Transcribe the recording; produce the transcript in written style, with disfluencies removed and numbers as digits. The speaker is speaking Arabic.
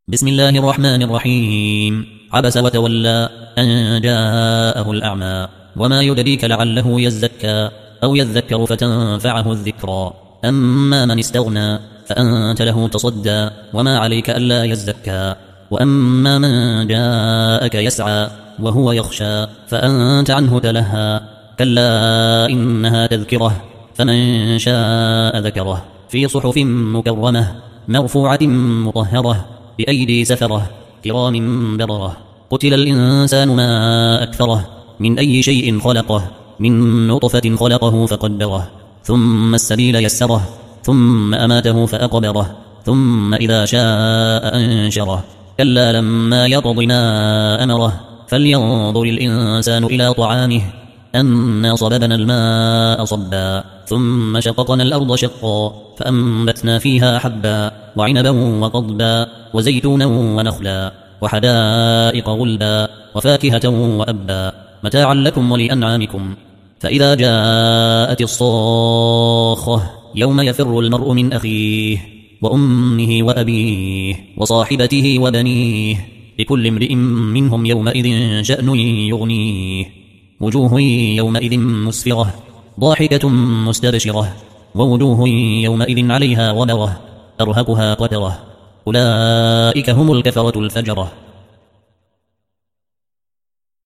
بسم الله الرحمن الرحيم. عبس وتولى أن جاءه الأعمى وما يدريك لعله يزكى أو يذكر فتنفعه الذكرى. أما من استغنى فأنت له تصدى وما عليك ألا يزكى. وأما من جاءك يسعى وهو يخشى فأنت عنه تلهى. كلا إنها تذكرة فمن شاء ذكره في صحف مكرمة مرفوعة مطهرة بأيدي سفرة كرام بررة. قتل الإنسان ما أكثره من أي شيء خلقه من نطفة خلقه فقدره ثم السبيل يسره ثم أماته فأقبره ثم إذا شاء أنشره. كلا لما يقض ما أمره فلينظر الإنسان إلى طعامه أنا صببنا الماء صبا ثم شققنا الأرض شقا فأنبتنا فيها حبا وعنبا وقضبا وزيتونا ونخلا وحدائق غلبا وفاكهة وأبا متاعا لكم ولأنعامكم. فإذا جاءت الصاخة يوم يفر المرء من أخيه وأمه وأبيه وصاحبته وبنيه لكل امرئ منهم يومئذ شأن يغنيه. وجوه يومئذ مسفرة ضاحكة مستبشرة ووجوه يومئذ عليها غبرة أرهقها قترة. أولئك هم الكفرة الفجرة.